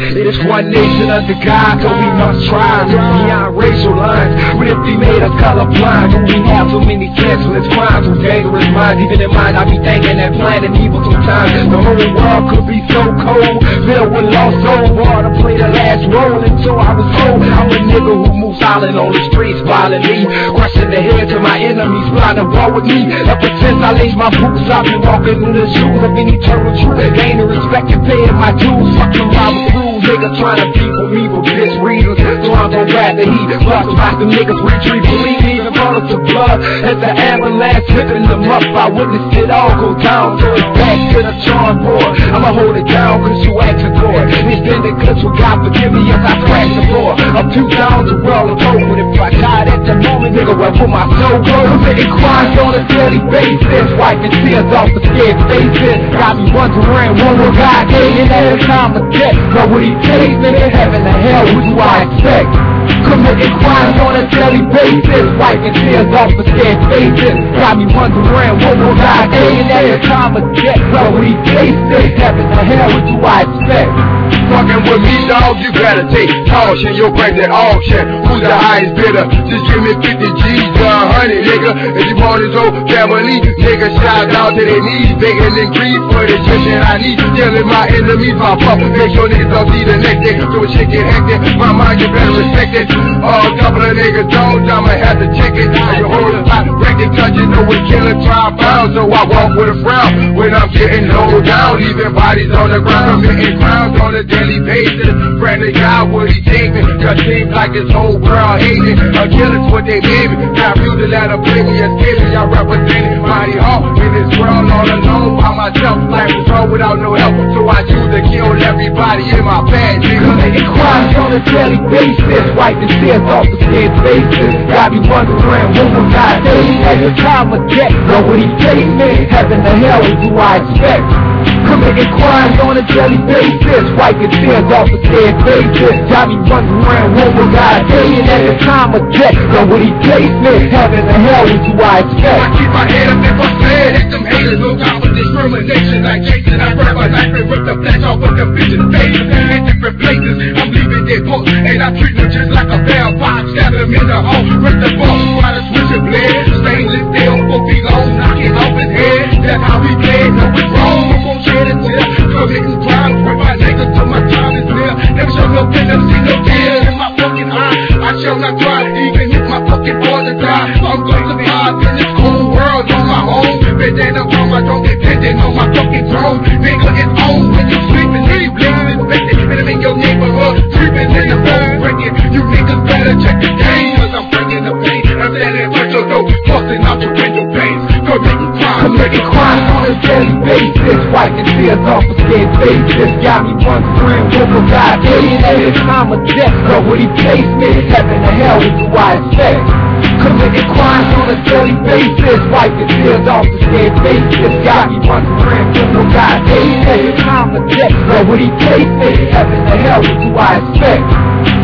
It is one nation under God, so we must try to reach beyond racial lines. But if they made us colorblind, do we have so many senseless crimes with dangerous minds? Even in mind, I be thinking that planet evil sometimes. The whole world could be so cold, filled with lost soul. Water play the last role until I was old. I'm a nigga who moves silent on the streets, violently crushing the heads of my enemies, blind and ball with me. Ever since I laid my boots, I've been walking in the shoes of an eternal truth. Gain the respect and paying my dues. Fucking Robert Cruz, nigga trying to people me for bitch reasons. So I'm gon' grab the heat, plus watch the niggas retreat. Believe me, the bullets of blood as the avalanche whipping them up. I witnessed it all go down, so it's back to the charm board. I'ma hold it down cause you asked for it. It's been the good, so God forgive me if I crash the floor. I'm too down to roll and hope, but if I died at the moment, nigga, where will my soul go? Committing crimes on a daily basis, wiping tears off the scared faces. Got me wondering, what will God gain in that time of death? But what he takes, nigga, heaven or hell, what do I expect? Committing crimes on a daily basis, wiping tears off the scared faces. Got me wondering, what will God gain in that time of death? But what he takes, heaven or hell, what do I expect? Fucking with me, dog, you gotta take caution. Your price at auction. Who's the highest bidder? Just give me 50 G's to 100, nigga. If you want his whole family, nigga, shout out to their knees, begging and greed for the shit that I need. Killing my enemies, my pop. Make sure niggas don't see the next day. So a shit get hectic. My mind, you better respect it. A couple of niggas don't, I'ma have to check it. You hold a lot, break it, cause you know we killing tri-bound. So I walk with a frown when I'm getting low down, leaving bodies on the ground, committing crimes on the daily basis. Pray to God what he take me, cause seems like this whole world hate me. A killer's what they gave me. Got you to let them play me, escape me. I represent mighty heart in this world all alone by myself. Life was wrong without no help, so I choose to kill everybody in my path. Committing crimes on a daily basis, wiping tears off the scared faces. Got me wondering, what will God gain at the time of death? But what he takes me, heaven or hell, what do I expect? Committing crimes on a daily basis, wiping tears off the scared faces. Got me wondering, what will God gain at the time of death? But what he takes me, heaven or hell, what do I expect? I keep my head up if I stand, hit them haters, no time for discrimination. Like Jason, I grab my knife and rip the flesh off of the vision faces. In different places, I'm leaving their books, and I treat them just like a vampire. Stab them in the hole, rip the bone, try to switch a blade. Stainless steel, book be long, knock it off his head. That's how we play, no it's wrong, I'm gon' shed a tear. Committing crimes, bring my niggas till my time is near. Never show no venom, see no tears in my fucking eye. I shall not cry, even if my fucking boys are die. I'm going to be hard in this whole world on my own. But then I'm wrong, I don't depend on my fucking throne. Nigga, it's on when you sleeping, leave living expected. Better in your neighborhood, creeping in the phone breaking. You niggas better check the game, cause I'm bringing the pain. I'm standing at your door, busting out your window panes. Committing crimes on a daily basis, wiping tears off the scared faces. Got me wondering, what will God gain at the time of death? But what he takes me, heaven or hell, what do I expect? Committing crimes on a daily basis, wiping tears off the scared faces. Got me wondering, what will God gain at the time of death? But what he takes me, heaven or hell, what do I expect?